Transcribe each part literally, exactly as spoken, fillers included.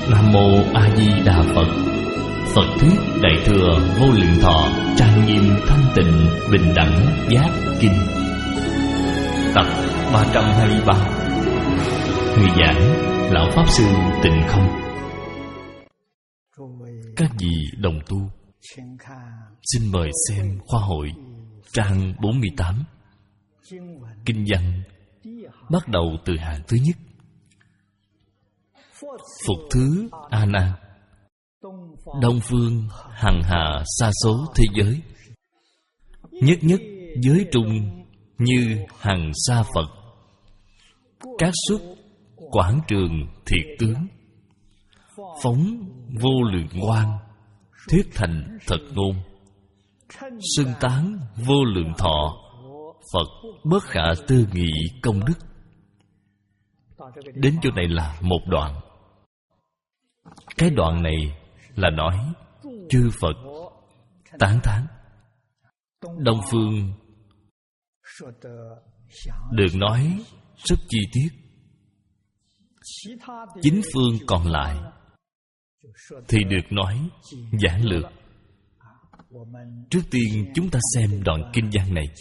Nam Mô A Di Đà Phật. Phật thuyết Đại thừa Vô Lượng Thọ trang nghiêm thanh tịnh bình đẳng giác kinh. Tập ba trăm hai mươi ba. Người giảng Lão Pháp Sư Tịnh Không. Các vị đồng tu, xin mời xem khoa hội trang bốn mươi tám. Kinh văn bắt đầu từ hàng thứ nhất. Phục thứ A Nan, Đông phương hằng hà sa số thế giới, nhất nhất giới trung như hằng sa Phật. Các xuất quảng trường thiệt tướng, phóng vô lượng quang, thuyết thành thật ngôn. Xưng tán vô lượng thọ, Phật bất khả tư nghị công đức. Đến chỗ này là một đoạn. Cái đoạn này là nói chư Phật tán thán. Đông phương được nói rất chi tiết, chính phương còn lại thì được nói giản lược. Trước tiên chúng ta xem đoạn kinh văn này.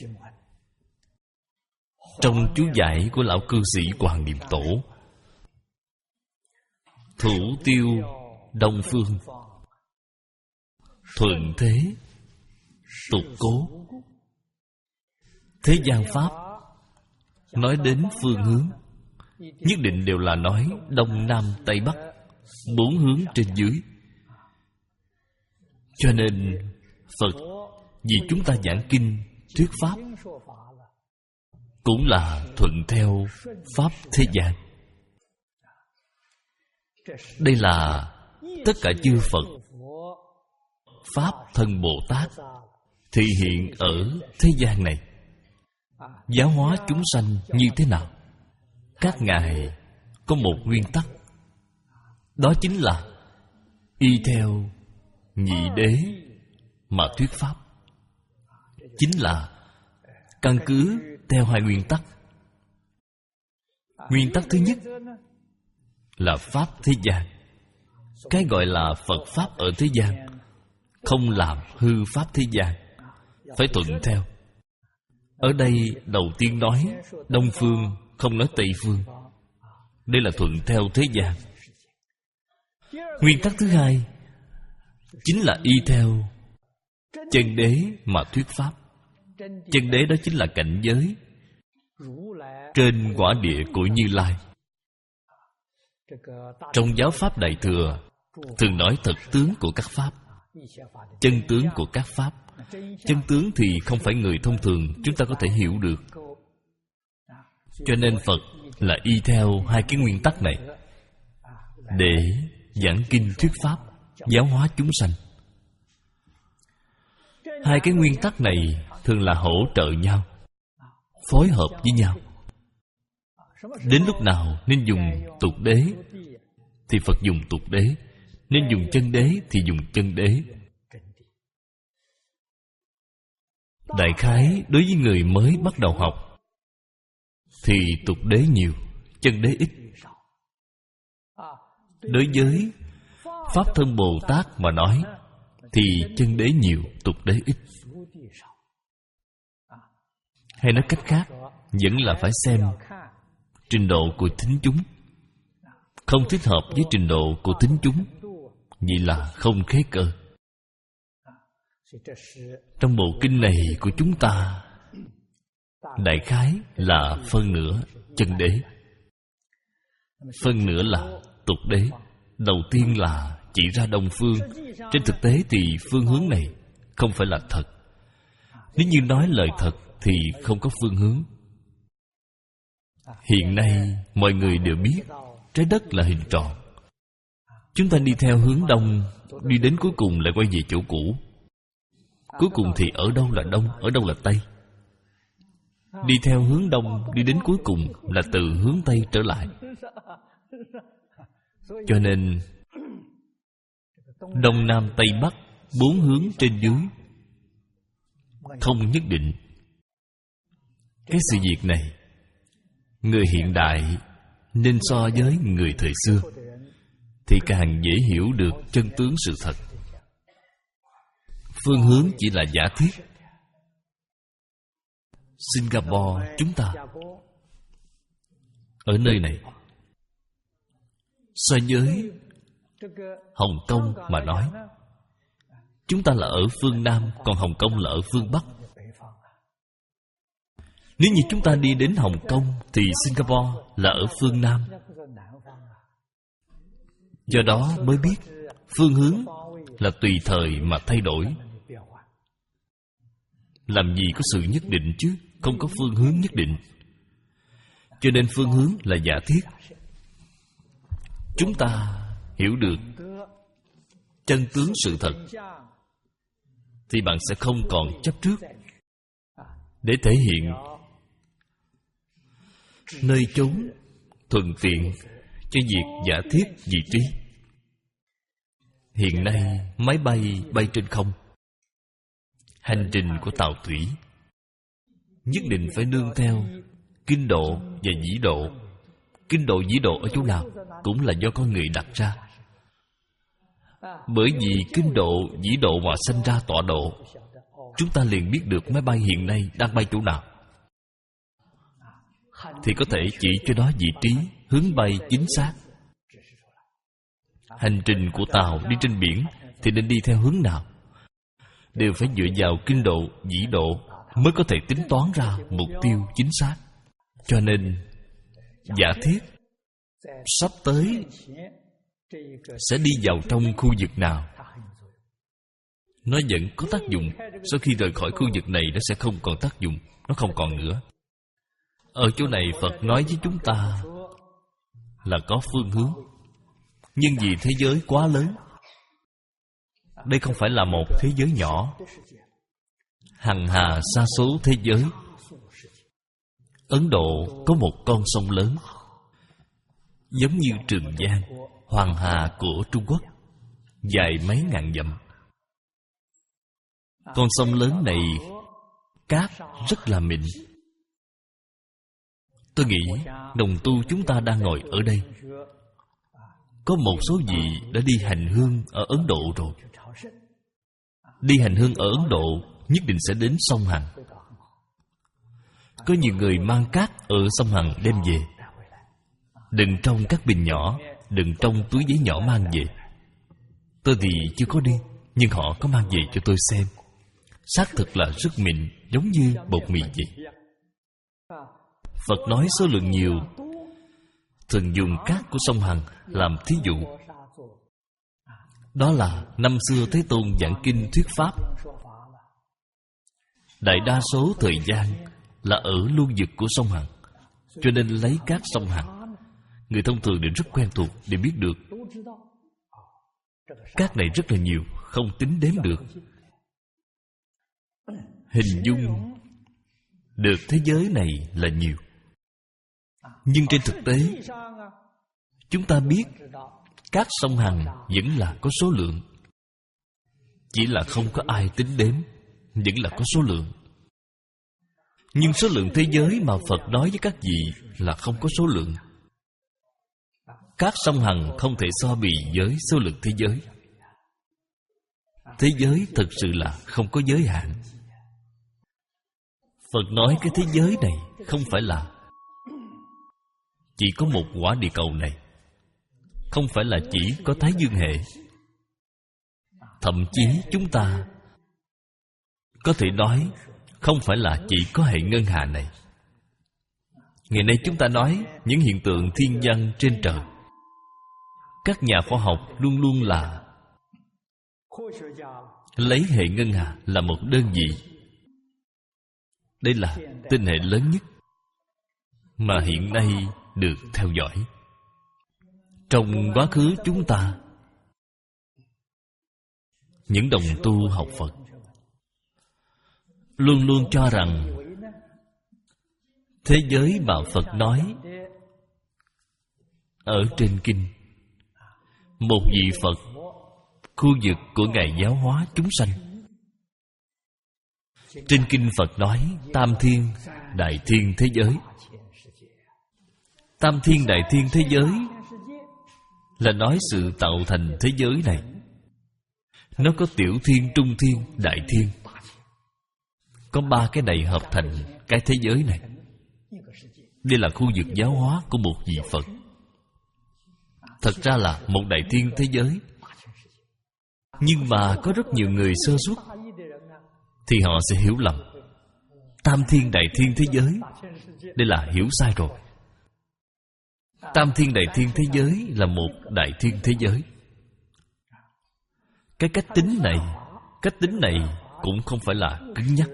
Trong chú giải của lão cư sĩ Hoàng Niệm Tổ, thủ tiêu Đông phương, thuận thế tục cố. Thế gian pháp nói đến phương hướng, nhất định đều là nói Đông Nam Tây Bắc, bốn hướng trên dưới. Cho nên Phật vì chúng ta giảng kinh thuyết pháp cũng là thuận theo pháp thế gian. Đây là tất cả chư Phật Pháp thân Bồ Tát thị hiện ở thế gian này. Giáo hóa chúng sanh như thế nào? Các ngài có một nguyên tắc, đó chính là y theo nhị đế mà thuyết pháp. Chính là căn cứ theo hai nguyên tắc. Nguyên tắc thứ nhất là pháp thế gian. Cái gọi là Phật Pháp ở thế gian, không làm hư pháp thế gian, phải thuận theo. Ở đây đầu tiên nói Đông phương, không nói Tây phương. Đây là thuận theo thế gian. Nguyên tắc thứ hai chính là y theo chân đế mà thuyết pháp. Chân đế đó chính là cảnh giới trên quả địa của Như Lai. Trong giáo pháp Đại thừa thường nói thật tướng của các pháp, chân tướng của các pháp. Chân tướng thì không phải người thông thường chúng ta có thể hiểu được. Cho nên Phật là y theo hai cái nguyên tắc này để giảng kinh thuyết pháp, giáo hóa chúng sanh. Hai cái nguyên tắc này thường là hỗ trợ nhau, phối hợp với nhau. Đến lúc nào nên dùng tục đế thì Phật dùng tục đế, nên dùng chân đế thì dùng chân đế. Đại khái đối với người mới bắt đầu học thì tục đế nhiều, chân đế ít. Đối với Pháp thân Bồ Tát mà nói thì chân đế nhiều, tục đế ít. Hay nói cách khác, vẫn là phải xem trình độ của thính chúng. Không thích hợp với trình độ của thính chúng, vậy là không khế cơ. Trong bộ kinh này của chúng ta, đại khái là phân nửa chân đế, phân nửa là tục đế. Đầu tiên là chỉ ra Đông phương. Trên thực tế thì phương hướng này không phải là thật. Nếu như nói lời thật thì không có phương hướng. Hiện nay mọi người đều biết trái đất là hình tròn. Chúng ta đi theo hướng đông, đi đến cuối cùng lại quay về chỗ cũ. Cuối cùng thì ở đâu là đông, ở đâu là tây. Đi theo hướng đông, đi đến cuối cùng là từ hướng tây trở lại. Cho nên Đông Nam Tây Bắc, bốn hướng trên dưới không nhất định. Cái sự việc này người hiện đại nên so với người thời xưa thì càng dễ hiểu được chân tướng sự thật. Phương hướng chỉ là giả thiết. Singapore chúng ta ở nơi này, so với Hồng Kông mà nói, chúng ta là ở phương Nam, còn Hồng Kông là ở phương Bắc. Nếu như chúng ta đi đến Hồng Kông thì Singapore là ở phương Nam. Do đó mới biết phương hướng là tùy thời mà thay đổi. Làm gì có sự nhất định chứ, không có phương hướng nhất định. Cho nên phương hướng là giả thiết. Chúng ta hiểu được chân tướng sự thật thì bạn sẽ không còn chấp trước. Để thể hiện nơi chốn thuận tiện cho việc giả thiết vị trí. Hiện nay máy bay bay trên không, hành trình của tàu thủy nhất định phải nương theo kinh độ và vĩ độ. Kinh độ vĩ độ ở chỗ nào cũng là do con người đặt ra. Bởi vì kinh độ vĩ độ mà sanh ra tọa độ, chúng ta liền biết được máy bay hiện nay đang bay chỗ nào, thì có thể chỉ cho nó vị trí, hướng bay chính xác. Hành trình của tàu đi trên biển thì nên đi theo hướng nào, đều phải dựa vào kinh độ vĩ độ mới có thể tính toán ra mục tiêu chính xác. Cho nên giả thiết sắp tới sẽ đi vào trong khu vực nào, nó vẫn có tác dụng. Sau khi rời khỏi khu vực này, nó sẽ không còn tác dụng, nó không còn nữa. Ở chỗ này Phật nói với chúng ta là có phương hướng. Nhưng vì thế giới quá lớn, đây không phải là một thế giới nhỏ, hằng hà sa số thế giới. Ấn Độ có một con sông lớn, giống như Trường Giang, Hoàng Hà của Trung Quốc, dài mấy ngàn dặm. Con sông lớn này cát rất là mịn. Tôi nghĩ đồng tu chúng ta đang ngồi ở đây, có một số vị đã đi hành hương ở Ấn Độ rồi. Đi hành hương ở Ấn Độ nhất định sẽ đến sông Hằng. Có nhiều người mang cát ở sông Hằng đem về, đựng trong các bình nhỏ, đựng trong túi giấy nhỏ mang về. Tôi thì chưa có đi, nhưng họ có mang về cho tôi xem. Xác thực là rất mịn, giống như bột mì vậy. Phật nói số lượng nhiều, thường dùng cát của sông Hằng làm thí dụ. Đó là năm xưa Thế Tôn giảng kinh thuyết pháp, đại đa số thời gian là ở lưu vực của sông Hằng, cho nên lấy cát sông Hằng. Người thông thường đều rất quen thuộc, để biết được cát này rất là nhiều, không tính đếm được. Hình dung được thế giới này là nhiều. Nhưng trên thực tế, chúng ta biết cát sông Hằng vẫn là có số lượng, chỉ là không có ai tính đếm, vẫn là có số lượng. Nhưng số lượng thế giới mà Phật nói với các vị là không có số lượng. Cát sông Hằng không thể so bì với số lượng thế giới. Thế giới thực sự là không có giới hạn. Phật nói cái thế giới này không phải là chỉ có một quả địa cầu này, không phải là chỉ có Thái Dương hệ. Thậm chí chúng ta có thể nói không phải là chỉ có hệ ngân hà này. Ngày nay chúng ta nói những hiện tượng thiên văn trên trời, các nhà khoa học luôn luôn là lấy hệ ngân hà là một đơn vị. Đây là tinh hệ lớn nhất mà hiện nay được theo dõi. Trong quá khứ chúng ta, những đồng tu học Phật luôn luôn cho rằng thế giới mà Phật nói ở trên kinh, một vị Phật, khu vực của Ngài giáo hóa chúng sanh. Trên kinh Phật nói tam thiên, đại thiên thế giới. Tam thiên đại thiên thế giới là nói sự tạo thành thế giới này. Nó có tiểu thiên, trung thiên, đại thiên. Có ba cái này hợp thành cái thế giới này. Đây là khu vực giáo hóa của một vị Phật. Thật ra là một đại thiên thế giới. Nhưng mà có rất nhiều người sơ suất, thì họ sẽ hiểu lầm tam thiên đại thiên thế giới. Đây là hiểu sai rồi. Tam thiên đại thiên thế giới là một đại thiên thế giới. Cái cách tính này, cách tính này cũng không phải là cứng nhắc.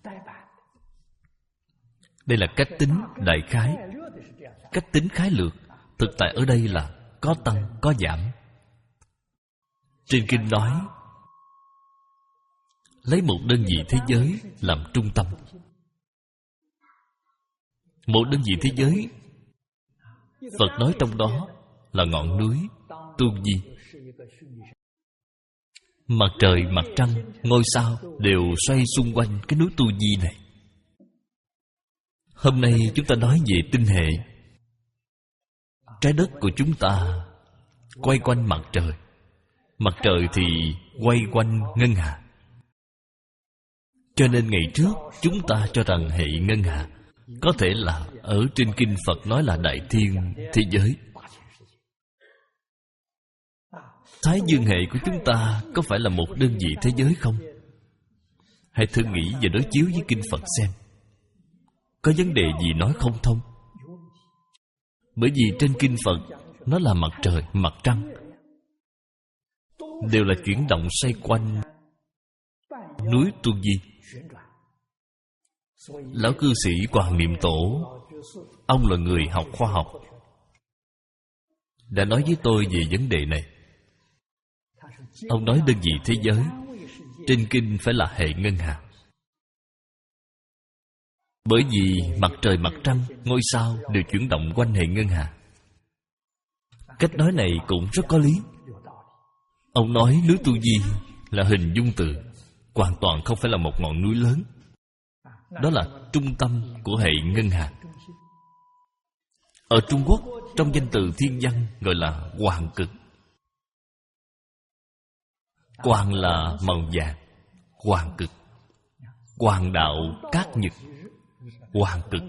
Đây là cách tính đại khái. Cách tính khái lược. Thực tại ở đây là có tăng, có giảm. Trên kinh nói, lấy một đơn vị thế giới làm trung tâm. Một đơn vị thế giới, Phật nói trong đó là ngọn núi Tu Di. Mặt trời, mặt trăng, ngôi sao đều xoay xung quanh cái núi Tu Di này. Hôm nay chúng ta nói về tinh hệ. Trái đất của chúng ta quay quanh mặt trời. Mặt trời thì quay quanh ngân hà. Cho nên ngày trước chúng ta cho rằng hệ ngân hà có thể là ở trên kinh Phật nói là đại thiên thế giới. Thái dương hệ của chúng ta có phải là một đơn vị thế giới không? Hãy thử nghĩ và đối chiếu với kinh Phật xem, có vấn đề gì nói không thông? Bởi vì trên kinh Phật nó là mặt trời, mặt trăng đều là chuyển động xoay quanh núi Tu Di. Lão cư sĩ Quảng Niệm Tổ, ông là người học khoa học, đã nói với tôi về vấn đề này. Ông nói đơn vị thế giới trên kinh phải là hệ ngân hà. Bởi vì mặt trời, mặt trăng, ngôi sao đều chuyển động quanh hệ ngân hà. Cách nói này cũng rất có lý. Ông nói núi Tu Di là hình dung từ, hoàn toàn không phải là một ngọn núi lớn. Đó là trung tâm của hệ ngân hà. Ở Trung Quốc, trong danh từ thiên văn gọi là hoàng cực. Hoàng là màu vàng, hoàng cực. Hoàng đạo cát nhật, hoàng cực.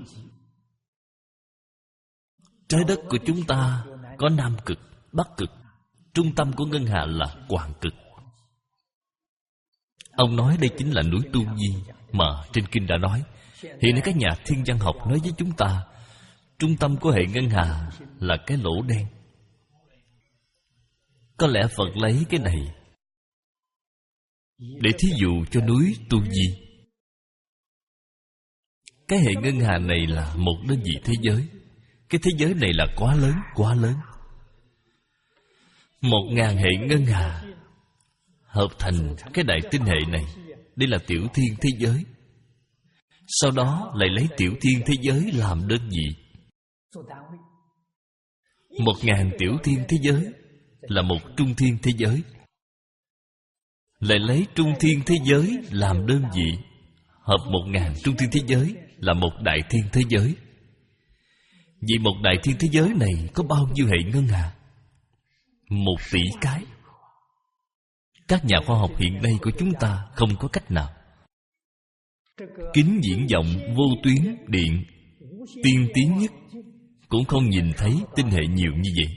Trái đất của chúng ta có nam cực, bắc cực. Trung tâm của ngân hà là hoàng cực. Ông nói đây chính là núi Tu Di mà trên kinh đã nói. Hiện nay các nhà thiên văn học nói với chúng ta, trung tâm của hệ ngân hà là cái lỗ đen. Có lẽ Phật lấy cái này để thí dụ cho núi Tu Di. Cái hệ ngân hà này là một đơn vị thế giới. Cái thế giới này là quá lớn, quá lớn. Một ngàn hệ ngân hà hợp thành cái đại tinh hệ này. Đây là tiểu thiên thế giới. Sau đó lại lấy tiểu thiên thế giới làm đơn vị. Một ngàn tiểu thiên thế giới là một trung thiên thế giới. Lại lấy trung thiên thế giới làm đơn vị, hợp một ngàn trung thiên thế giới là một đại thiên thế giới. Vì một đại thiên thế giới này có bao nhiêu hệ ngân hà? Một tỷ cái. Các nhà khoa học hiện nay của chúng ta không có cách nào. Kính viễn vọng vô tuyến điện tiên tiến nhất cũng không nhìn thấy tinh hệ nhiều như vậy.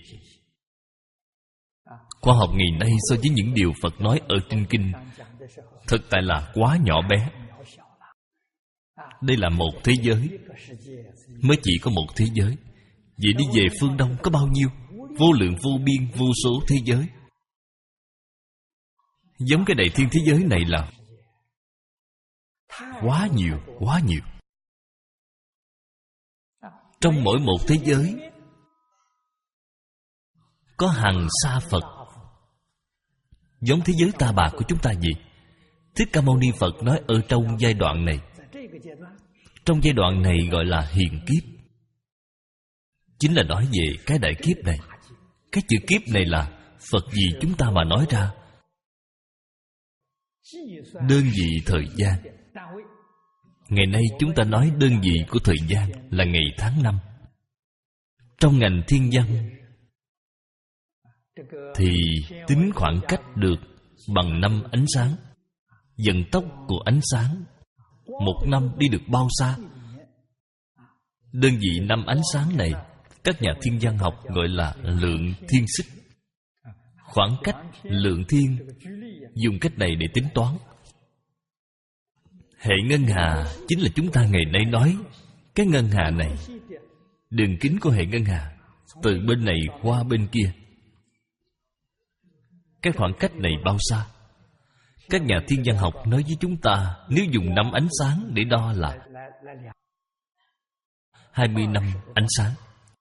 Khoa học ngày nay so với những điều Phật nói ở trên kinh, thực tại là quá nhỏ bé. Đây là một thế giới, mới chỉ có một thế giới. Vậy đi về phương Đông có bao nhiêu? Vô lượng vô biên vô số thế giới. Giống cái đại thiên thế giới này là quá nhiều, quá nhiều. Trong mỗi một thế giới có hàng sa Phật. Giống thế giới ta bà của chúng ta gì? Thích Ca Mâu Ni Phật nói ở trong giai đoạn này. Trong giai đoạn này gọi là hiền kiếp. Chính là nói về cái đại kiếp này. Cái chữ kiếp này là Phật gì chúng ta mà nói ra. Đơn vị thời gian. Ngày nay chúng ta nói đơn vị của thời gian là ngày tháng năm. Trong ngành thiên văn thì tính khoảng cách được bằng năm ánh sáng. Vận tốc của ánh sáng một năm đi được bao xa? Đơn vị năm ánh sáng này các nhà thiên văn học gọi là lượng thiên xích. Khoảng cách lượng thiên dùng cách này để tính toán. Hệ ngân hà chính là chúng ta ngày nay nói cái ngân hà này. Đường kính của hệ ngân hà từ bên này qua bên kia, cái khoảng cách này bao xa? Các nhà thiên văn học nói với chúng ta, nếu dùng năm ánh sáng để đo là hai mươi năm ánh sáng.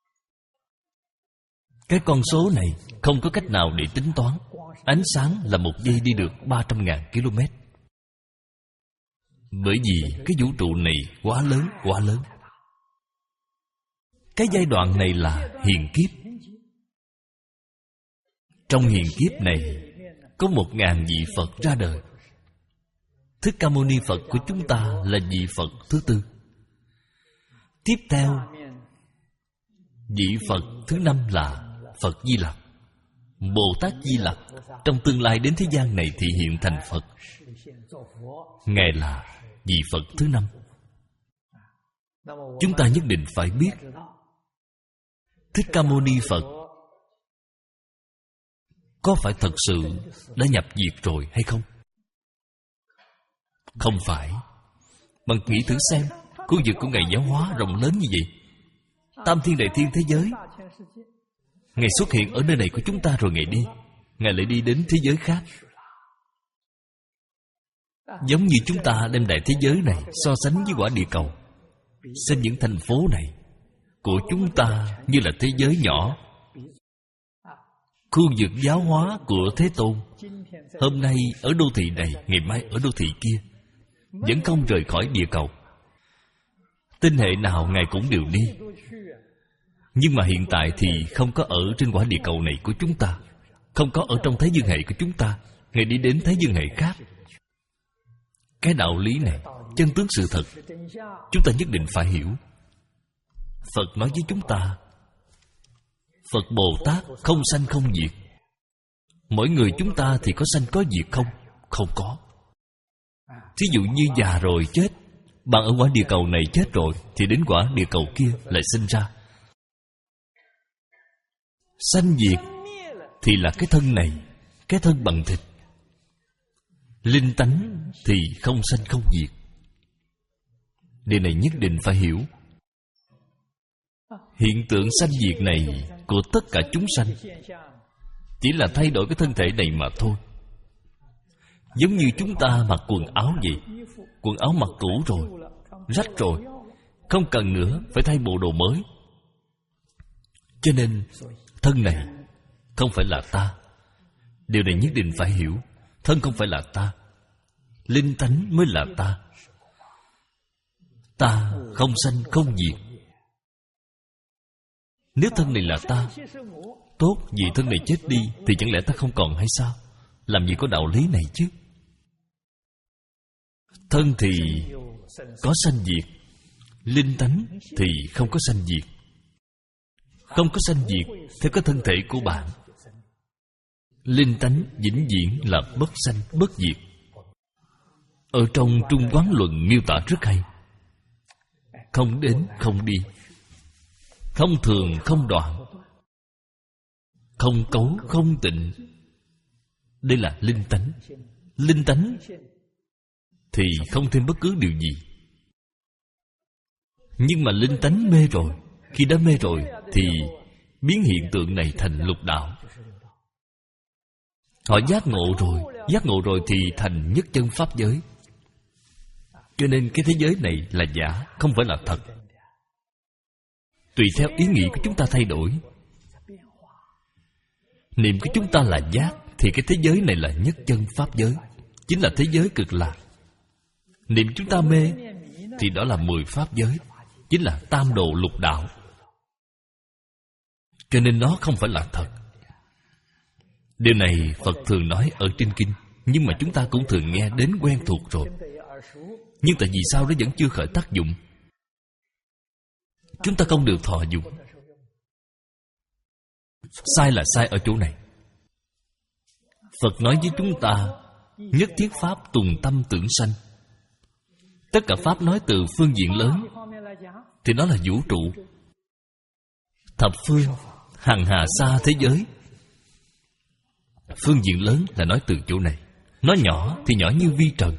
Cái con số này không có cách nào để tính toán. Ánh sáng là một giây đi được ba trăm ngàn km. Bởi vì cái vũ trụ này quá lớn, quá lớn. Cái giai đoạn này là hiền kiếp. Trong hiền kiếp này có một ngàn vị Phật ra đời. Thích Ca Mâu Ni Phật của chúng ta là vị Phật thứ tư. Tiếp theo, vị Phật thứ năm là Phật Di Lặc. Bồ Tát Di Lặc trong tương lai đến thế gian này thì hiện thành Phật. Ngài là vị Phật thứ năm. Chúng ta nhất định phải biết Thích Ca Mâu Ni Phật có phải thật sự đã nhập diệt rồi hay không? Không phải. Bạn nghĩ thử xem, khu vực của Ngài giáo hóa rộng lớn như vậy, tam thiên đại thiên thế giới, Ngài xuất hiện ở nơi này của chúng ta rồi Ngài đi, Ngài lại đi đến thế giới khác. Giống như chúng ta đem đại thế giới này so sánh với quả địa cầu, xem những thành phố này của chúng ta như là thế giới nhỏ. Khu vực giáo hóa của Thế Tôn hôm nay ở đô thị này, ngày mai ở đô thị kia, vẫn không rời khỏi địa cầu. Tinh hệ nào Ngài cũng đều đi. Nhưng mà hiện tại thì không có ở trên quả địa cầu này của chúng ta, không có ở trong thế dương hệ của chúng ta. Ngài đi đến thế dương hệ khác. Cái đạo lý này, chân tướng sự thật, chúng ta nhất định phải hiểu. Phật nói với chúng ta, Phật Bồ Tát không sanh không diệt. Mỗi người chúng ta thì có sanh có diệt không? Không có. Thí dụ như già rồi chết, bạn ở quả địa cầu này chết rồi thì đến quả địa cầu kia lại sinh ra. Sanh diệt thì là cái thân này, cái thân bằng thịt. Linh tánh thì không sanh không diệt. Điều này nhất định phải hiểu. Hiện tượng sanh diệt này của tất cả chúng sanh chỉ là thay đổi cái thân thể này mà thôi. Giống như chúng ta mặc quần áo vậy. Quần áo mặc cũ rồi, rách rồi, không cần nữa, phải thay bộ đồ mới. Cho nên thân này không phải là ta. Điều này nhất định phải hiểu. Thân không phải là ta, linh tánh mới là ta. Ta không sanh không diệt. Nếu thân này là ta, tốt, vì thân này chết đi thì chẳng lẽ ta không còn hay sao? Làm gì có đạo lý này chứ? Thân thì có sanh diệt, linh tánh thì không có sanh diệt. Không có sanh diệt theo cái thân thể của bạn. Linh tánh vĩnh viễn là bất sanh bất diệt. Ở trong Trung Quán Luận miêu tả rất hay. Không đến không đi, không thường không đoạn, không cấu không tịnh. Đây là linh tánh. Linh tánh thì không thêm bất cứ điều gì. Nhưng mà linh tánh mê rồi. Khi đã mê rồi thì biến hiện tượng này thành lục đạo. Họ giác ngộ rồi. Giác ngộ rồi thì thành nhất chân pháp giới. Cho nên cái thế giới này là giả, không phải là thật. Tùy theo ý nghĩ của chúng ta thay đổi. Niệm của chúng ta là giác thì cái thế giới này là nhất chân pháp giới, chính là thế giới cực lạc. Niệm chúng ta mê thì đó là mười pháp giới, chính là tam độ lục đạo. Cho nên nó không phải là thật. Điều này Phật thường nói ở trên kinh, nhưng mà chúng ta cũng thường nghe đến quen thuộc rồi. Nhưng tại vì sao nó vẫn chưa khởi tác dụng? Chúng ta không được thọ dụng. Sai là sai ở chỗ này. Phật nói với chúng ta nhất thiết pháp tùng tâm tưởng sanh. Tất cả pháp nói từ phương diện lớn thì nó là vũ trụ, thập phương, hằng hà xa thế giới. Phương diện lớn là nói từ chỗ này. Nó nhỏ thì nhỏ như vi trần,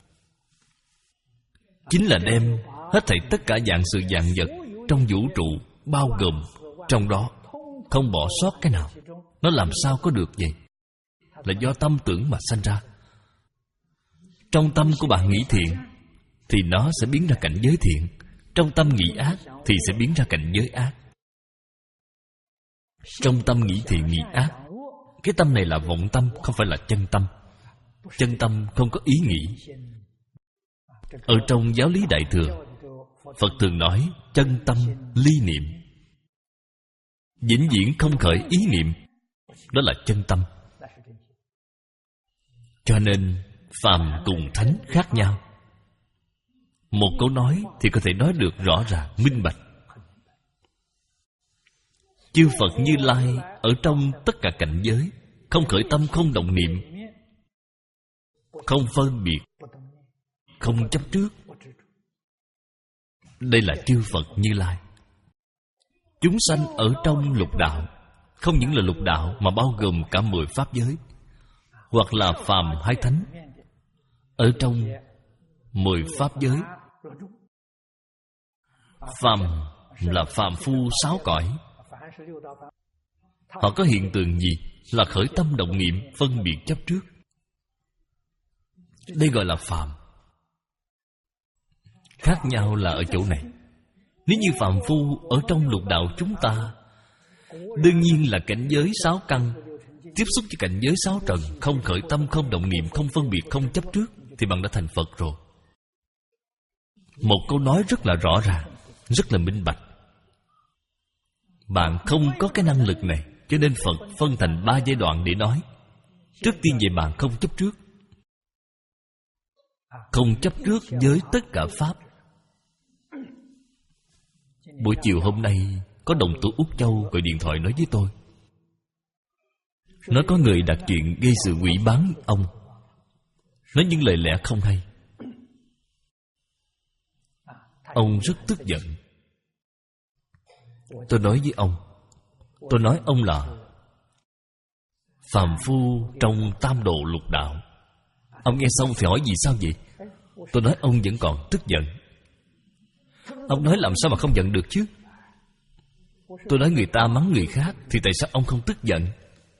chính là đem hết thảy tất cả dạng sự dạng vật trong vũ trụ bao gồm trong đó, không bỏ sót cái nào. Nó làm sao có được vậy? Là do tâm tưởng mà sanh ra. Trong tâm của bạn nghĩ thiện thì nó sẽ biến ra cảnh giới thiện. Trong tâm nghĩ ác thì sẽ biến ra cảnh giới ác. Trong tâm nghĩ thiện nghĩ ác, cái tâm này là vọng tâm, không phải là chân tâm. Chân tâm không có ý nghĩ. Ở trong giáo lý Đại Thừa, Phật thường nói chân tâm ly niệm, vĩnh viễn không khởi ý niệm, đó là chân tâm. Cho nên phàm cùng thánh khác nhau. Một câu nói thì có thể nói được rõ ràng, minh bạch. Chư Phật Như Lai ở trong tất cả cảnh giới, không khởi tâm, không động niệm, không phân biệt, không chấp trước. Đây là chư Phật Như Lai. Chúng sanh ở trong lục đạo, không những là lục đạo mà bao gồm cả mười pháp giới, hoặc là phàm hay thánh. Ở trong mười pháp giới, phàm là phàm phu sáu cõi. Họ có hiện tượng gì? Là khởi tâm động niệm, phân biệt chấp trước. Đây gọi là phàm. Khác nhau là ở chỗ này. Nếu như phàm phu ở trong lục đạo chúng ta, đương nhiên là cảnh giới sáu căn, tiếp xúc với cảnh giới sáu trần, không khởi tâm, không động niệm, không phân biệt, không chấp trước, thì bạn đã thành Phật rồi. Một câu nói rất là rõ ràng, rất là minh bạch. Bạn không có cái năng lực này, cho nên Phật phân thành ba giai đoạn để nói. Trước tiên về bạn không chấp trước. Không chấp trước với tất cả pháp. Buổi chiều hôm nay, có đồng tu Úc Châu gọi điện thoại nói với tôi, nói có người đặt chuyện gây sự quỷ bán ông, nói những lời lẽ không hay. Ông rất tức giận. Tôi nói với ông, tôi nói ông là phàm phu trong tam độ lục đạo. Ông nghe xong thì hỏi vì sao vậy? Tôi nói ông vẫn còn tức giận. Ông nói làm sao mà không giận được chứ? Tôi nói người ta mắng người khác thì tại sao ông không tức giận?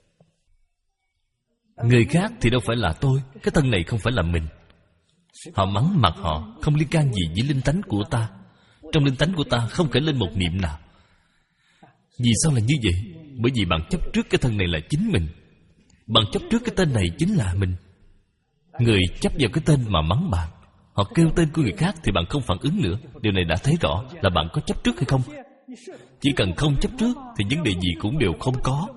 Người khác thì đâu phải là tôi, cái thân này không phải là mình. Họ mắng mặt họ, không liên can gì với linh tánh của ta. Trong linh tánh của ta không khởi lên một niệm nào. Vì sao là như vậy? Bởi vì bạn chấp trước cái thân này là chính mình. Bạn chấp trước cái tên này chính là mình. Người chấp vào cái tên mà mắng bạn, họ kêu tên của người khác thì bạn không phản ứng nữa. Điều này đã thấy rõ là bạn có chấp trước hay không. Chỉ cần không chấp trước thì vấn đề gì cũng đều không có.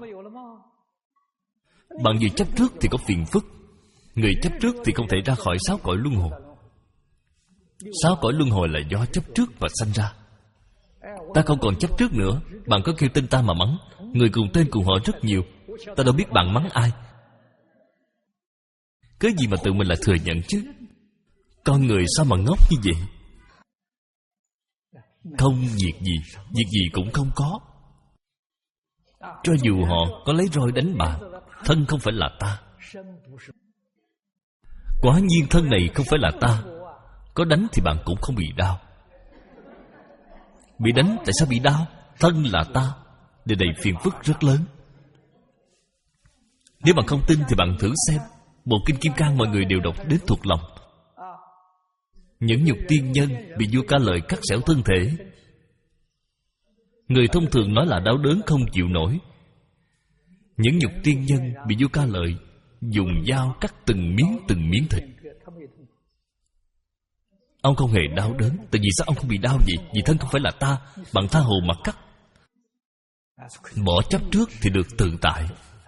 Bạn vừa chấp trước thì có phiền phức. Người chấp trước thì không thể ra khỏi sáu cõi luân hồi. Sáu cõi luân hồi là do chấp trước và sanh ra. Ta không còn chấp trước nữa. Bạn có kêu tên ta mà mắng, người cùng tên cùng họ rất nhiều, ta đâu biết bạn mắng ai. Cái gì mà tự mình là thừa nhận chứ? Con người sao mà ngốc như vậy? Không việc gì, việc gì cũng không có. Cho dù họ có lấy roi đánh bạn, thân không phải là ta. Quả nhiên thân này không phải là ta. Có đánh thì bạn cũng không bị đau. Bị đánh tại sao bị đau? Thân là ta. Điều này phiền phức rất lớn. Nếu bạn không tin thì bạn thử xem. Bộ Kinh Kim Cang mọi người đều đọc đến thuộc lòng. Những nhục tiên nhân bị vua Ca Lợi cắt xẻo thân thể. Người thông thường nói là đau đớn không chịu nổi. Những nhục tiên nhân bị vua Ca Lợi dùng dao cắt từng miếng từng miếng thịt. Ông không hề đau đớn. Tại vì sao ông không bị đau vậy? Vì thân không phải là ta. Bạn tha hồ mà cắt. Bỏ chấp trước thì được tự tại.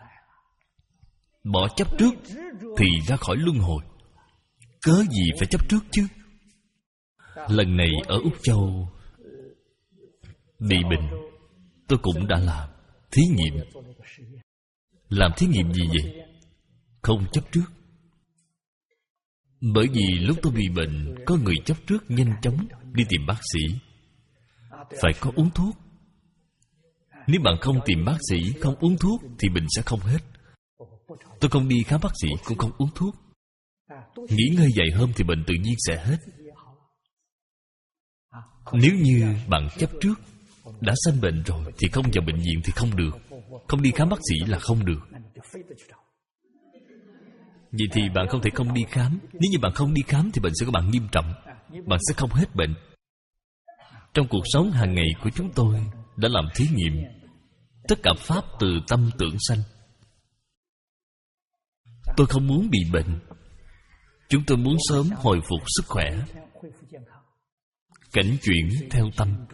Bỏ chấp trước thì ra khỏi luân hồi. Cớ gì phải chấp trước chứ? Lần này ở Úc Châu bị bệnh, tôi cũng đã làm thí nghiệm. Làm thí nghiệm gì vậy? không chấp trước. Bởi vì lúc tôi bị bệnh, có người chấp trước nhanh chóng đi tìm bác sĩ, phải có uống thuốc. Nếu bạn không tìm bác sĩ, không uống thuốc thì bệnh sẽ không hết. Tôi không đi khám bác sĩ, cũng không uống thuốc. Nghỉ ngơi vài hôm thì bệnh tự nhiên sẽ hết. Nếu như bạn chấp trước, đã sanh bệnh rồi thì không vào bệnh viện thì không được, không đi khám bác sĩ là không được. Vậy thì bạn không thể không đi khám. Nếu như bạn không đi khám thì bệnh sẽ của bạn nghiêm trọng, bạn sẽ không hết bệnh. Trong cuộc sống hàng ngày của chúng tôi đã làm thí nghiệm. Tất cả pháp từ tâm tưởng sanh. Tôi không muốn bị bệnh. Chúng tôi muốn sớm hồi phục sức khỏe. Cảnh chuyển theo tâm.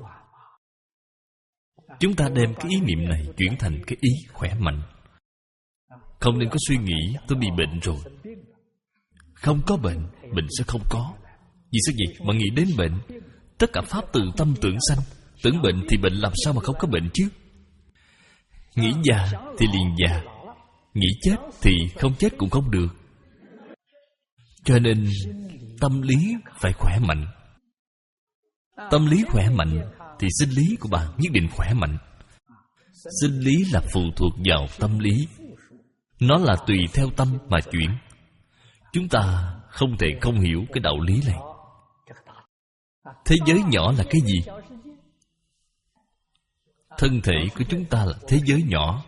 Chúng ta đem cái ý niệm này chuyển thành cái ý khỏe mạnh. Không nên có suy nghĩ tôi bị bệnh rồi. Không có bệnh, bệnh sẽ không có. Vì sao vậy? Mà nghĩ đến bệnh. Tất cả pháp từ tâm tưởng sanh. Tưởng bệnh thì bệnh làm sao mà không có bệnh chứ? Nghĩ già thì liền già, nghĩ chết thì không chết cũng không được. Cho nên tâm lý phải khỏe mạnh. Tâm lý khỏe mạnh thì sinh lý của bạn nhất định khỏe mạnh. Sinh lý là phụ thuộc vào tâm lý. Nó là tùy theo tâm mà chuyển. Chúng ta không thể không hiểu cái đạo lý này. Thế giới nhỏ là cái gì? Thân thể của chúng ta là thế giới nhỏ.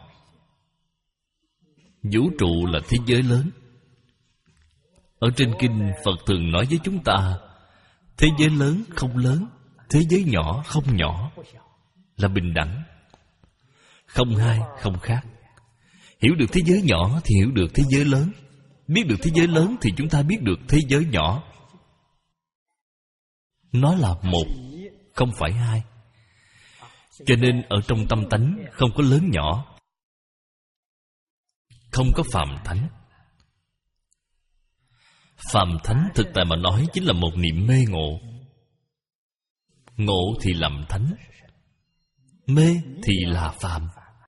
Vũ trụ là thế giới lớn. Ở trên kinh Phật thường nói với chúng ta, thế giới lớn không lớn, thế giới nhỏ không nhỏ, là bình đẳng. Không hai, không khác. Hiểu được thế giới nhỏ thì hiểu được thế giới lớn. Biết được thế giới lớn thì chúng ta biết được thế giới nhỏ. Nó là một, không phải hai. Cho nên ở trong tâm tánh không có lớn nhỏ, không có phàm thánh. Phàm thánh thực tại mà nói chính là một niệm mê ngộ. Ngộ thì làm thánh, mê thì là phàm.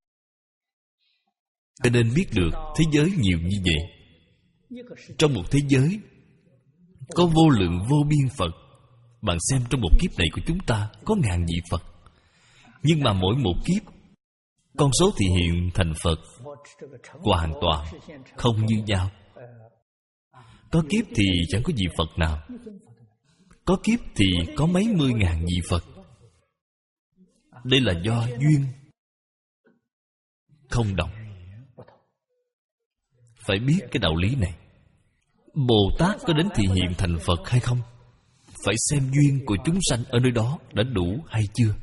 Cho nên biết được thế giới nhiều như vậy. Trong một thế giới có vô lượng vô biên Phật. Bạn xem trong một kiếp này của chúng ta có ngàn vị Phật. Nhưng mà mỗi một kiếp, con số thị hiện thành Phật hoàn toàn không như nhau. Có kiếp thì chẳng có vị Phật nào. Có kiếp thì có mấy mươi ngàn vị Phật. Đây là do duyên không đồng. Phải biết cái đạo lý này. Bồ Tát có đến thị hiện thành Phật hay không? Phải xem duyên của chúng sanh ở nơi đó đã đủ hay chưa.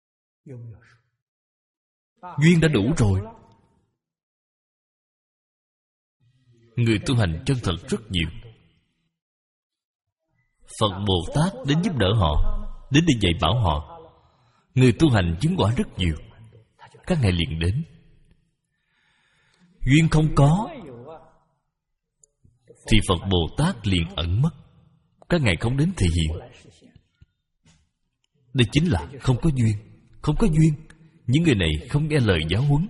Duyên đã đủ rồi, người tu hành chân thật rất nhiều. Phật Bồ Tát đến giúp đỡ họ, đến để dạy bảo họ. Người tu hành chứng quả rất nhiều, các ngài liền đến. Duyên không có thì Phật Bồ Tát liền ẩn mất, các ngài không đến thể hiện. Đây chính là không có duyên. Không có duyên, những người này không nghe lời giáo huấn.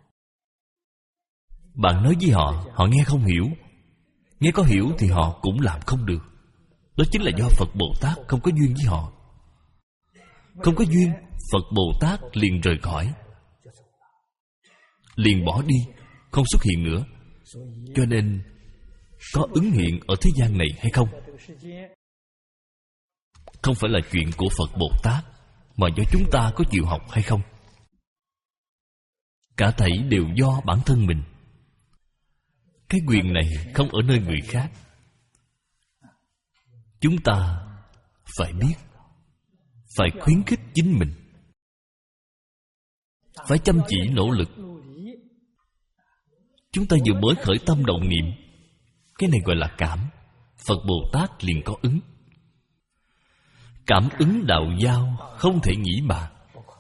Bạn nói với họ, họ nghe không hiểu. Nghe có hiểu thì họ cũng làm không được. Đó chính là do Phật Bồ Tát không có duyên với họ. Không có duyên, Phật Bồ Tát liền rời khỏi, liền bỏ đi, không xuất hiện nữa. Cho nên có ứng hiện ở thế gian này hay không, không phải là chuyện của Phật Bồ Tát, mà do chúng ta có chịu học hay không. Cả thảy đều do bản thân mình. Cái quyền này không ở nơi người khác. Chúng ta phải biết, phải khuyến khích chính mình, phải chăm chỉ nỗ lực. Chúng ta vừa mới khởi tâm động niệm, cái này gọi là cảm. Phật Bồ Tát liền có ứng. Cảm ứng đạo giao không thể nghĩ bàn.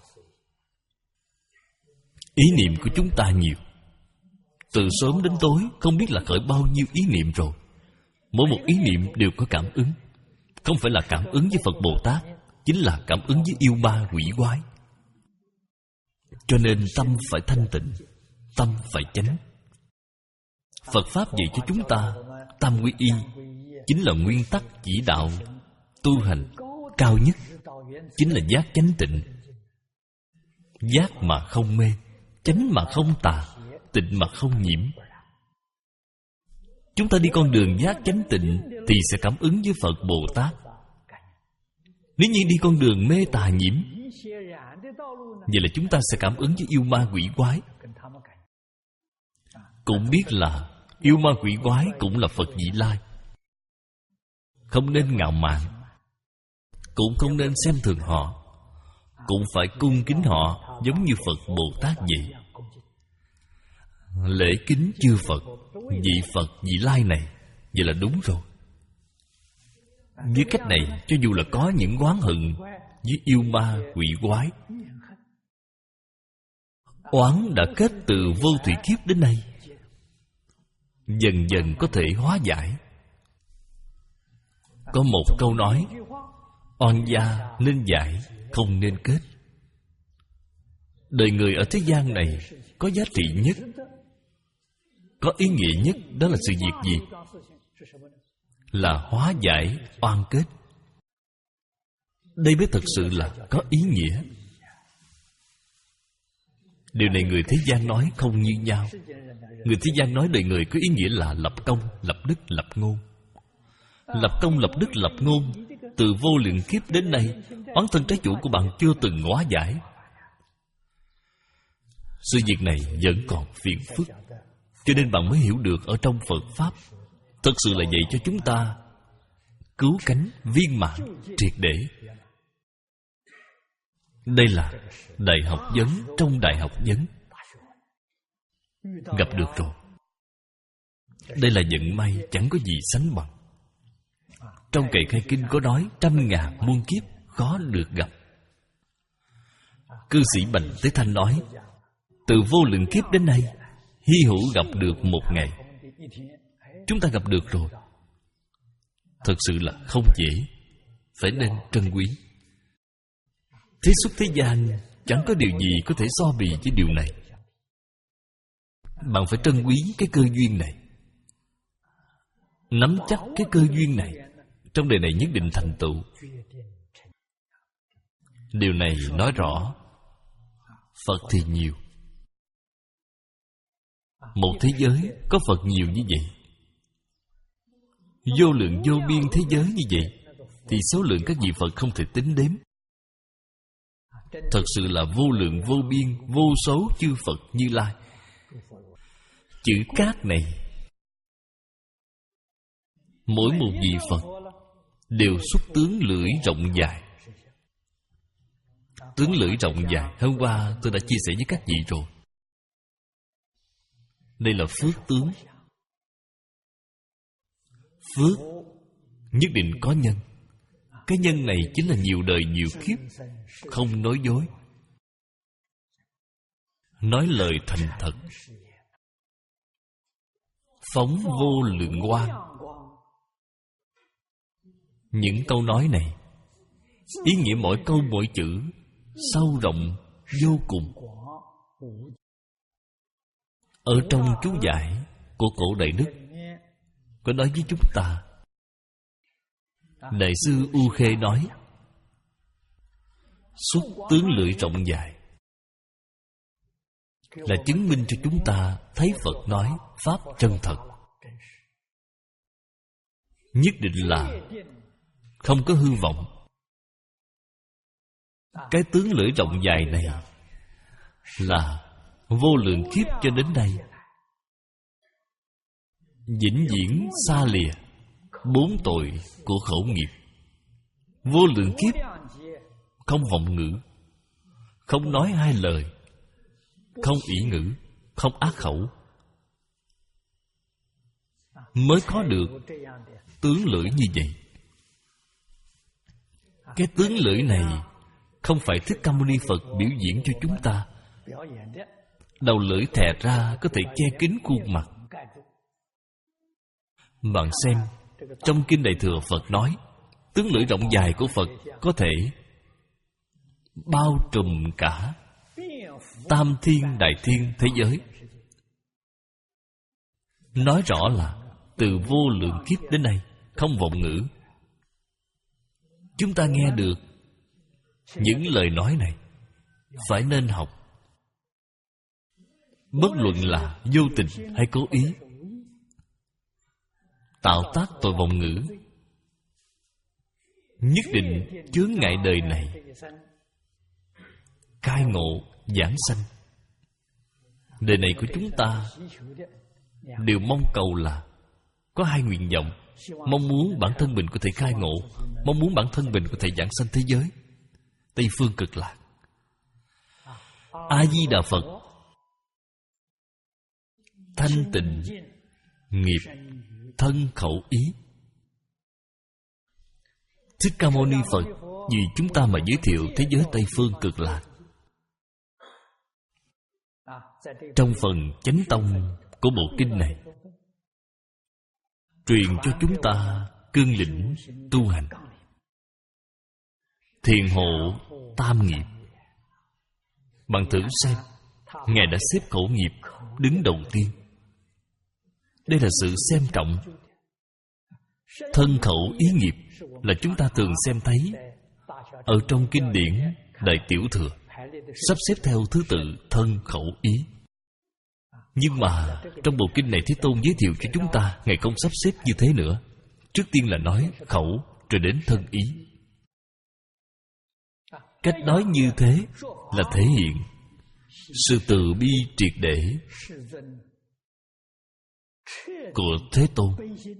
Ý niệm của chúng ta nhiều, từ sớm đến tối không biết là khởi bao nhiêu ý niệm rồi. Mỗi một ý niệm đều có cảm ứng. Không phải là cảm ứng với Phật Bồ Tát, chính là cảm ứng với yêu ma quỷ quái. Cho nên tâm phải thanh tịnh, tâm phải chánh. Phật Pháp dạy cho chúng ta tam quy y chính là nguyên tắc chỉ đạo tu hành cao nhất, chính là giác chánh tịnh. Giác mà không mê, chánh mà không tà, tịnh mà không nhiễm. Chúng ta đi con đường giác chánh tịnh thì sẽ cảm ứng với Phật Bồ Tát. Nếu như đi con đường mê tà nhiễm, vậy là chúng ta sẽ cảm ứng với yêu ma quỷ quái. Cũng biết là yêu ma quỷ quái cũng là Phật Vị Lai. Không nên ngạo mạn, cũng không nên xem thường họ, cũng phải cung kính họ giống như Phật Bồ Tát vậy. Lễ kính chư Phật, vị Phật Vị Lai này, vậy là đúng rồi. Với cách này, cho dù là có những oán hận với yêu ma quỷ quái, oán đã kết từ vô thủy kiếp đến nay, dần dần có thể hóa giải. Có một câu nói, oan gia nên giải, không nên kết. Đời người ở thế gian này có giá trị nhất, có ý nghĩa nhất, đó là sự việc gì? Là hóa giải oan kết. Đây mới thật sự là có ý nghĩa. Điều này người thế gian nói không như nhau. Người thế gian nói đời người có ý nghĩa là lập công, lập đức, lập ngôn. Lập công, lập đức, lập ngôn, từ vô lượng kiếp đến nay, oán thân trái chủ của bạn chưa từng hóa giải. Sự việc này vẫn còn phiền phức, cho nên bạn mới hiểu được ở trong Phật Pháp thật sự là dạy cho chúng ta cứu cánh viên mãn triệt để. Đây là đại học vấn trong đại học vấn. Gặp được rồi. Đây là vận may chẳng có gì sánh bằng. Trong Kệ Khai Kinh có nói trăm ngàn muôn kiếp khó được gặp. Cư sĩ Bành Tế Thanh nói từ vô lượng kiếp đến nay hy hữu gặp được một ngày. Chúng ta gặp được rồi. Thật sự là không dễ, phải nên trân quý. Thế xuất thế gian chẳng có điều gì có thể so bì với điều này. Bạn phải trân quý cái cơ duyên này, nắm chắc cái cơ duyên này, trong đời này nhất định thành tựu. Điều này nói rõ Phật thì nhiều. Một thế giới có Phật nhiều như vậy, vô lượng vô biên thế giới như vậy, thì số lượng các vị Phật không thể tính đếm. Thật sự là vô lượng vô biên, vô số chư Phật Như Lai. Chữ cát này, mỗi một vị Phật đều xuất tướng lưỡi rộng dài. Tướng lưỡi rộng dài, hôm qua tôi đã chia sẻ với các vị rồi. Đây là phước tướng. Phước nhất định có nhân. Cái nhân này chính là nhiều đời nhiều kiếp, không nói dối, nói lời thành thật, phóng vô lượng quang. Những câu nói này, ý nghĩa mỗi câu mỗi chữ sâu rộng vô cùng. Ở trong chú giải của Cổ Đại Đức có nói với chúng ta. Đại sư U Khê nói xuất tướng lưỡi rộng dài là chứng minh cho chúng ta thấy Phật nói Pháp chân thật. Nhất định là không có hư vọng. Cái tướng lưỡi rộng dài này là vô lượng kiếp cho đến nay, vĩnh viễn xa lìa bốn tội của khẩu nghiệp. Vô lượng kiếp không vọng ngữ, không nói hai lời, không ỷ ngữ, không ác khẩu, mới có được tướng lưỡi như vậy. Cái tướng lưỡi này không phải Thích Ca Mâu Ni Phật biểu diễn cho chúng ta. Đầu lưỡi thè ra có thể che kín khuôn mặt. Bạn xem, trong Kinh Đại Thừa Phật nói tướng lưỡi rộng dài của Phật có thể bao trùm cả tam thiên đại thiên thế giới. Nói rõ là từ vô lượng kiếp đến nay không vọng ngữ. Chúng ta nghe được những lời nói này phải nên học. Bất luận là vô tình hay cố ý, tạo tác tội vọng ngữ nhất định chướng ngại đời này khai ngộ giảng sanh. Đời này của chúng ta đều mong cầu là có hai nguyện vọng: mong muốn bản thân mình có thể khai ngộ, mong muốn bản thân mình có thể giảng sanh thế giới Tây Phương Cực Lạc. A Di Đà Phật thanh tịnh nghiệp thân khẩu ý. Thích Ca Mâu Ni Phật vì chúng ta mà giới thiệu thế giới Tây Phương Cực Lạc. Trong phần Chánh Tông của bộ kinh này, truyền cho chúng ta cương lĩnh tu hành, thiền hộ tam nghiệp. Bạn thử xem, Ngài đã xếp khẩu nghiệp đứng đầu tiên. Đây là sự xem trọng. Thân khẩu ý nghiệp là chúng ta thường xem thấy ở trong kinh điển Đại Tiểu Thừa, sắp xếp theo thứ tự thân khẩu ý. Nhưng mà trong bộ kinh này Thế Tôn giới thiệu cho chúng ta, Ngài không sắp xếp như thế nữa. Trước tiên là nói khẩu, rồi đến thân ý. Cách nói như thế là thể hiện sự từ bi triệt để của Thế Tôn.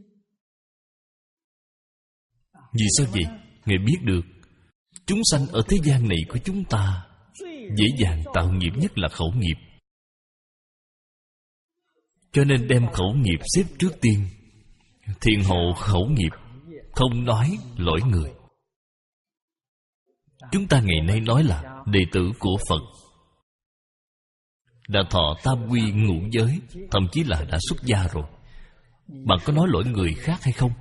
Vì sao vậy? Ngài biết được chúng sanh ở thế gian này của chúng ta dễ dàng tạo nghiệp nhất là khẩu nghiệp, cho nên đem khẩu nghiệp xếp trước tiên. Thiền hộ khẩu nghiệp, không nói lỗi người. Chúng ta ngày nay nói là đệ tử của Phật, đã thọ tam quy ngũ giới, thậm chí là đã xuất gia rồi. Bạn có nói lỗi người khác hay không?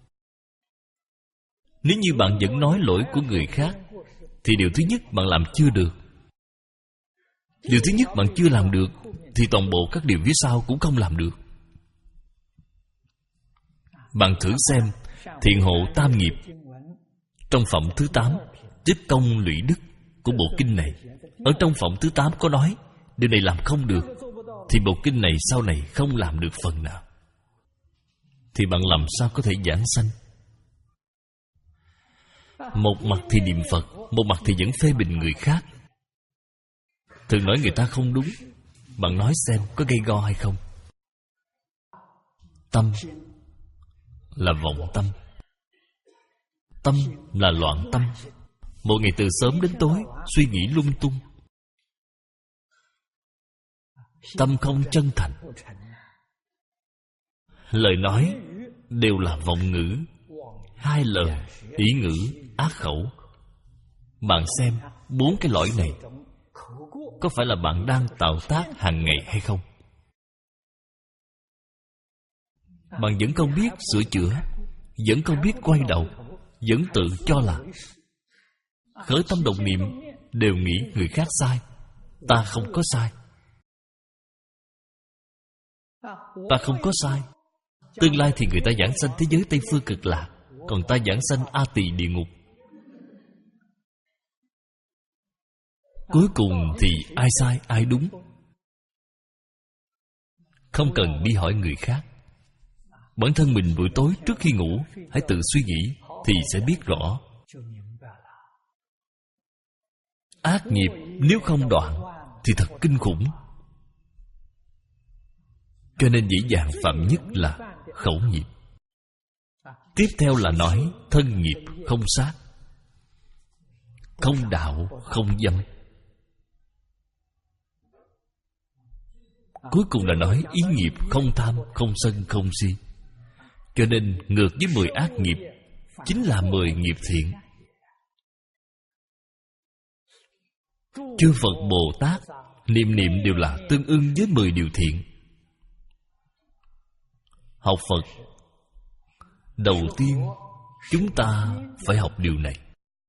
Nếu như bạn vẫn nói lỗi của người khác, thì điều thứ nhất bạn làm chưa được. Điều thứ nhất bạn chưa làm được, thì toàn bộ các điều phía sau cũng không làm được. Bạn thử xem thiền hộ tam nghiệp trong phẩm thứ tám Tích Công Lũy Đức của bộ kinh này. Ở trong phẩm thứ tám có nói điều này làm không được, thì bộ kinh này sau này không làm được phần nào, thì bạn làm sao có thể giảng sanh? Một mặt thì niệm Phật, một mặt thì vẫn phê bình người khác, thường nói người ta không đúng. Bạn nói xem có gây go hay không? Tâm là vọng tâm, tâm là loạn tâm. Một ngày từ sớm đến tối suy nghĩ lung tung, tâm không chân thành, lời nói đều là vọng ngữ, hai lời, ý ngữ, ác khẩu. Bạn xem bốn cái lỗi này có phải là bạn đang tạo tác hàng ngày hay không? Bạn vẫn không biết sửa chữa, vẫn không biết quay đầu, vẫn tự cho là khởi tâm động niệm đều nghĩ người khác sai, ta không có sai. Ta không có sai. Tương lai thì người ta giảng sanh thế giới Tây Phương Cực Lạc, còn ta giảng sanh A Tỳ địa ngục. Cuối cùng thì ai sai ai đúng? Không cần đi hỏi người khác. Bản thân mình buổi tối trước khi ngủ hãy tự suy nghĩ thì sẽ biết rõ. Ác nghiệp nếu không đoạn thì thật kinh khủng. Cho nên dễ dàng phạm nhất là khẩu nghiệp. Tiếp theo là nói thân nghiệp không sát, không đạo không dâm. Cuối cùng là nói ý nghiệp không tham, không sân, không si. Cho nên ngược với mười ác nghiệp chính là mười nghiệp thiện. Chư Phật Bồ Tát niệm niệm đều là tương ưng với mười điều thiện. Học Phật, đầu tiên chúng ta phải học điều này.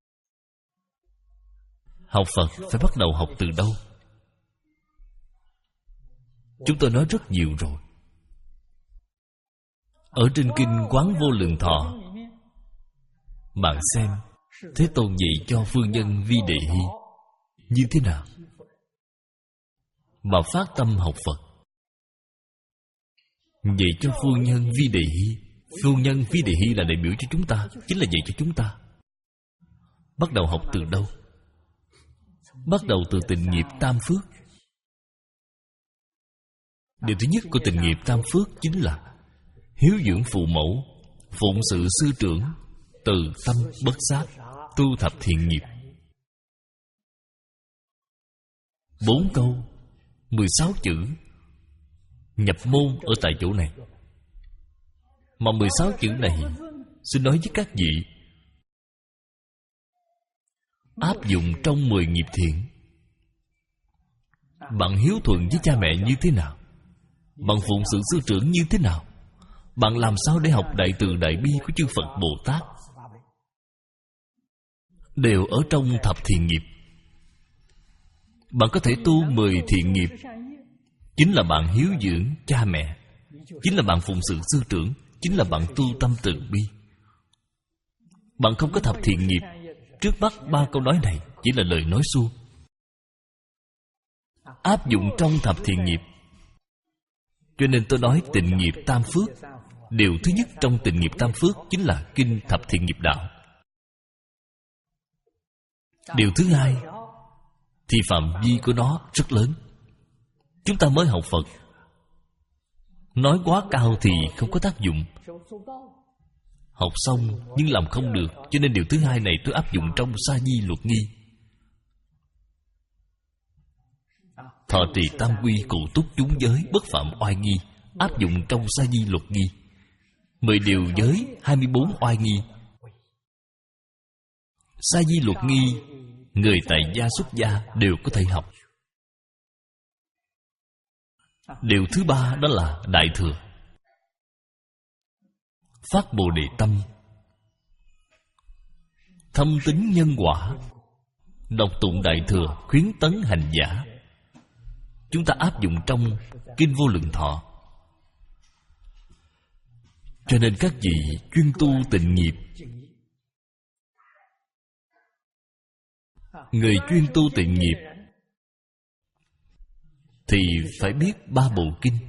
Học Phật phải bắt đầu học từ đâu? Chúng tôi nói rất nhiều rồi. Ở trên kinh Quán Vô Lượng Thọ, bạn xem Thế Tôn dạy cho phương nhân Vi Đề Hy như thế nào mà phát tâm học Phật. Dạy cho phương nhân Vi Đề Hy. Phương nhân Vi Đề Hy là đại biểu cho chúng ta, chính là dạy cho chúng ta. Bắt đầu học từ đâu? Bắt đầu từ tịnh nghiệp tam phước. Điều thứ nhất của tịnh nghiệp tam phước chính là hiếu dưỡng phụ mẫu, phụng sự sư trưởng, từ tâm bất sát, tu thập thiện nghiệp. Bốn câu, mười sáu chữ nhập môn ở tại chỗ này. Mà mười sáu chữ này, xin nói với các vị, áp dụng trong mười nghiệp thiện. Bạn hiếu thuận với cha mẹ như thế nào? Bạn phụng sự sư trưởng như thế nào? Bạn làm sao để học đại từ đại bi của chư Phật Bồ Tát? Đều ở trong thập thiện nghiệp. Bạn có thể tu mười thiện nghiệp. Chính là bạn hiếu dưỡng cha mẹ, chính là bạn phụng sự sư trưởng, chính là bạn tu tâm từ bi. Bạn không có thập thiện nghiệp, trước mắt ba câu nói này chỉ là lời nói suông. Áp dụng trong thập thiện nghiệp. Cho nên tôi nói tịnh nghiệp tam phước. Điều thứ nhất trong tịnh nghiệp tam phước chính là kinh thập thiện nghiệp đạo. Điều thứ hai thì phạm vi của nó rất lớn. Chúng ta mới học Phật, nói quá cao thì không có tác dụng. Học xong nhưng làm không được. Cho nên điều thứ hai này tôi áp dụng trong Sa Di Luật Nghi. Thọ trì tam quy, cụ túc chúng giới, bất phạm oai nghi, áp dụng trong Sa Di Luật Nghi. Mười điều giới, hai mươi bốn oai nghi. Sa Di Luật Nghi, người tại gia xuất gia đều có thể học. Điều thứ ba đó là Đại Thừa. Phát Bồ Đề tâm, thâm tín nhân quả, đọc tụng Đại Thừa, khuyến tấn hành giả. Chúng ta áp dụng trong Kinh Vô Lượng Thọ. Cho nên các vị chuyên tu tịnh nghiệp, người chuyên tu tịnh nghiệp thì phải biết ba bộ kinh.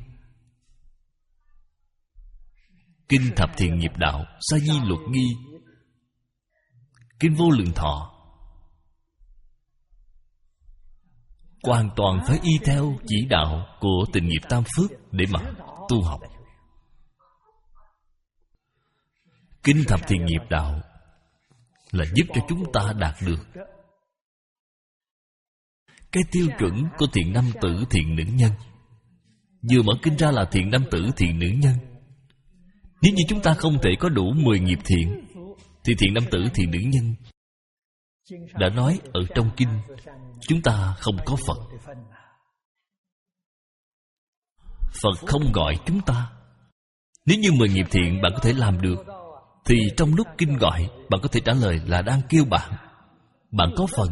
Kinh thập thiện nghiệp đạo, Sa Di Luật Nghi, Kinh Vô Lượng Thọ. Hoàn toàn phải y theo chỉ đạo của tịnh nghiệp tam phước để mà tu học. Kinh thập thiện nghiệp đạo là giúp cho chúng ta đạt được cái tiêu chuẩn của thiện nam tử, thiện nữ nhân. Vừa mở kinh ra là thiện nam tử, thiện nữ nhân. Nếu như chúng ta không thể có đủ mười nghiệp thiện thì thiện nam tử, thiện nữ nhân đã nói ở trong kinh, chúng ta không có Phật. Phật không gọi chúng ta. Nếu như mười nghiệp thiện bạn có thể làm được thì trong lúc kinh gọi bạn có thể trả lời là đang kêu bạn. Bạn có phần.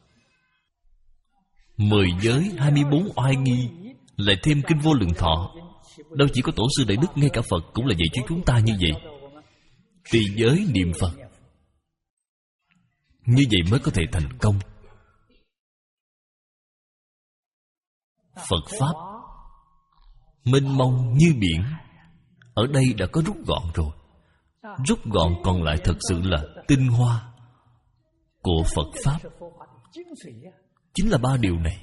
Mười giới, hai mươi bốn oai nghi, lại thêm Kinh Vô Lượng Thọ. Đâu chỉ có Tổ sư Đại Đức, ngay cả Phật cũng là dạy cho chúng ta như vậy. Trì giới niệm Phật, như vậy mới có thể thành công. Phật Pháp mênh mông như biển, ở đây đã có rút gọn rồi. Rút gọn còn lại thật sự là tinh hoa của Phật Pháp. Chính là ba điều này.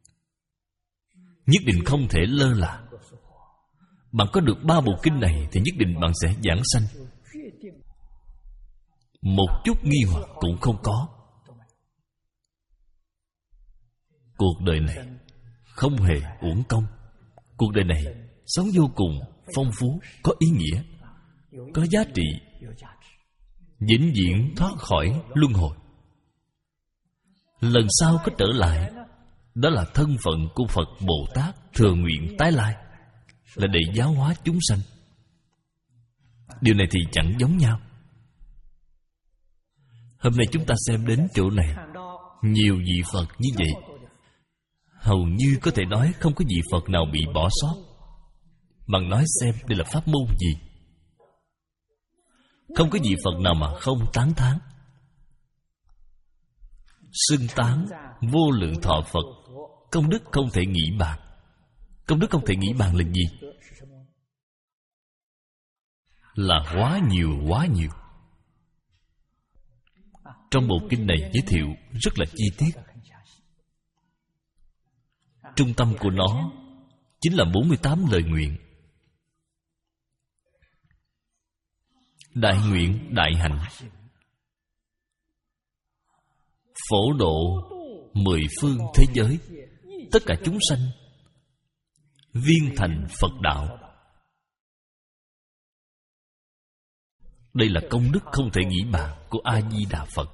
Nhất định không thể lơ là. Bạn có được ba bộ kinh này thì nhất định bạn sẽ giảng sanh. Một chút nghi hoặc cũng không có. Cuộc đời này không hề uổng công. Cuộc đời này sống vô cùng phong phú, có ý nghĩa, có giá trị, vĩnh viễn thoát khỏi luân hồi. Lần sau có trở lại, đó là thân phận của Phật Bồ Tát thừa nguyện tái lai, là để giáo hóa chúng sanh. Điều này thì chẳng giống nhau. Hôm nay chúng ta xem đến chỗ này, nhiều vị Phật như vậy, hầu như có thể nói không có vị Phật nào bị bỏ sót. Bạn nói xem đây là pháp môn gì? Không có vị Phật nào mà không tán thán. Xưng tán vô lượng thọ Phật, công đức không thể nghĩ bàn. Công đức không thể nghĩ bàn là gì? Là quá nhiều, quá nhiều. Trong bộ kinh này giới thiệu rất là chi tiết. Trung tâm của nó chính là bốn mươi tám lời nguyện. Đại nguyện, đại hạnh, phổ độ mười phương thế giới, tất cả chúng sanh viên thành Phật đạo. Đây là công đức không thể nghĩ bàn của A-di-đà Phật.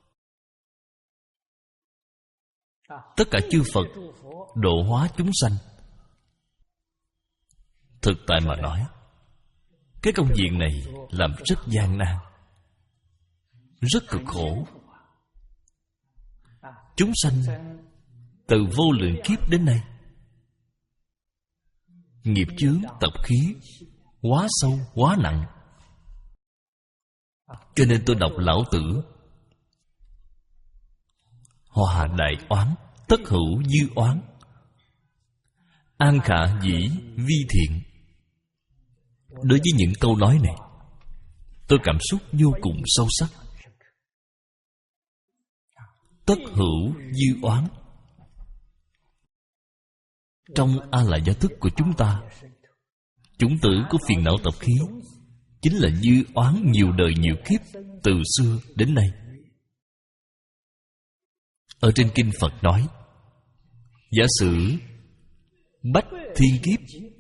Tất cả chư Phật độ hóa chúng sanh. Thực tại mà nói, cái công việc này làm rất gian nan, rất cực khổ. Chúng sanh từ vô lượng kiếp đến nay, nghiệp chướng tập khí quá sâu, quá nặng. Cho nên tôi đọc Lão Tử: Hòa đại oán, tất hữu dư oán, an khả dĩ vi thiện. Đối với những câu nói này, tôi cảm xúc vô cùng sâu sắc. Tất hữu dư oán. Trong A Lại Gia thức của chúng ta, chủng tử của phiền não tập khí chính là dư oán nhiều đời nhiều kiếp, từ xưa đến nay. Ở trên kinh Phật nói, giả sử bách thiên kiếp,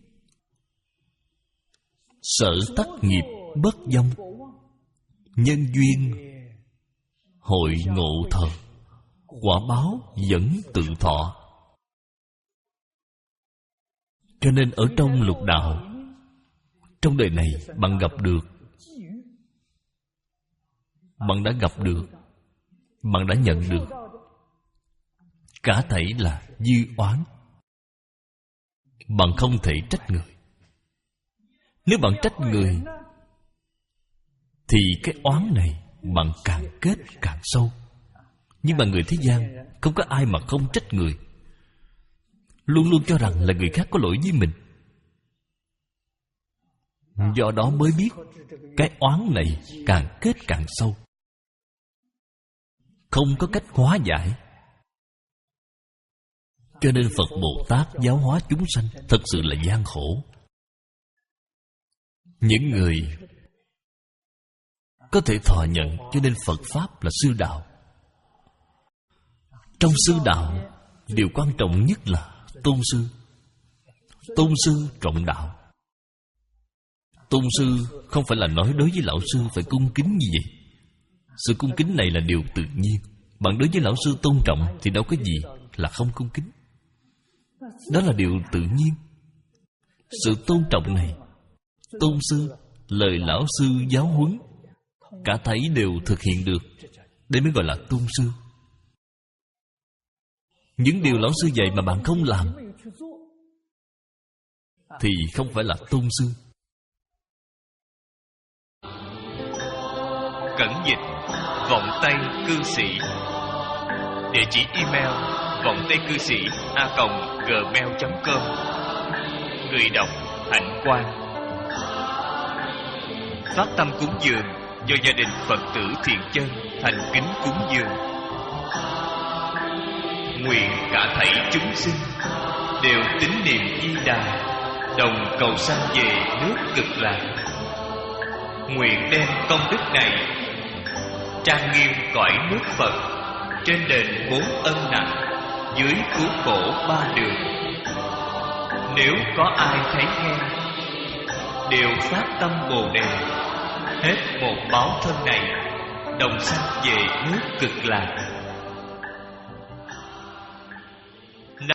sở tắc nghiệp bất vong, nhân duyên hội ngộ thờ, quả báo vẫn tự thọ. Cho nên ở trong lục đạo, trong đời này bạn gặp được, bạn đã gặp được, bạn đã nhận được, cả thảy là dư oán. Bạn không thể trách người. Nếu bạn trách người, thì cái oán này bạn càng kết càng sâu. Nhưng mà người thế gian không có ai mà không trách người, luôn luôn cho rằng là người khác có lỗi với mình. Do đó mới biết cái oán này càng kết càng sâu, không có cách hóa giải. Cho nên Phật Bồ Tát giáo hóa chúng sanh thật sự là gian khổ. Những người có thể thọ nhận cho nên Phật Pháp là sư đạo. Trong sư đạo, điều quan trọng nhất là tôn sư. Tôn sư trọng đạo. Tôn sư không phải là nói đối với lão sư phải cung kính như vậy. Sự cung kính này là điều tự nhiên. Bạn đối với lão sư tôn trọng thì đâu có gì là không cung kính. Đó là điều tự nhiên. Sự tôn trọng này, tôn sư, lời lão sư giáo huấn, cả thảy đều thực hiện được. Đây mới gọi là tôn sư. Những điều lão sư dạy mà bạn không làm thì không phải là tôn sư. Cẩn dịch vọng tây cư sĩ. Địa chỉ email vọng tây cư sĩ a còng gmail chấm com. Người đọc Hạnh Quang. Phát tâm cúng dường do gia đình Phật tử Thiện Chân thành kính cúng dường. Nguyện cả thảy chúng sinh đều tín niệm Di Đà, đồng cầu sanh về nước Cực Lạc. Nguyện đem công đức này trang nghiêm cõi nước Phật, trên đền bốn ân nặng, dưới cứu khổ ba đường. Nếu có ai thấy nghe, đều phát tâm Bồ Đề, hết một báo thân này, đồng sanh về nước Cực Lạc.